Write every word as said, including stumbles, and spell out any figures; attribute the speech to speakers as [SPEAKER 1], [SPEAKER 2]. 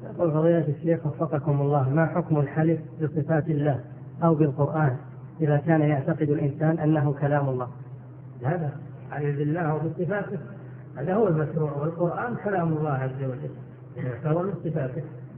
[SPEAKER 1] يقول فضيلة الشيخ وفقكم الله، ما حكم الحلف بصفات الله أو بالقرآن إذا كان يعتقد الإنسان أنه كلام الله؟
[SPEAKER 2] هذا حلف بالله وبصفاته هذا هو المشروع، والقرآن كلام الله عز وجل فهو من صفاته.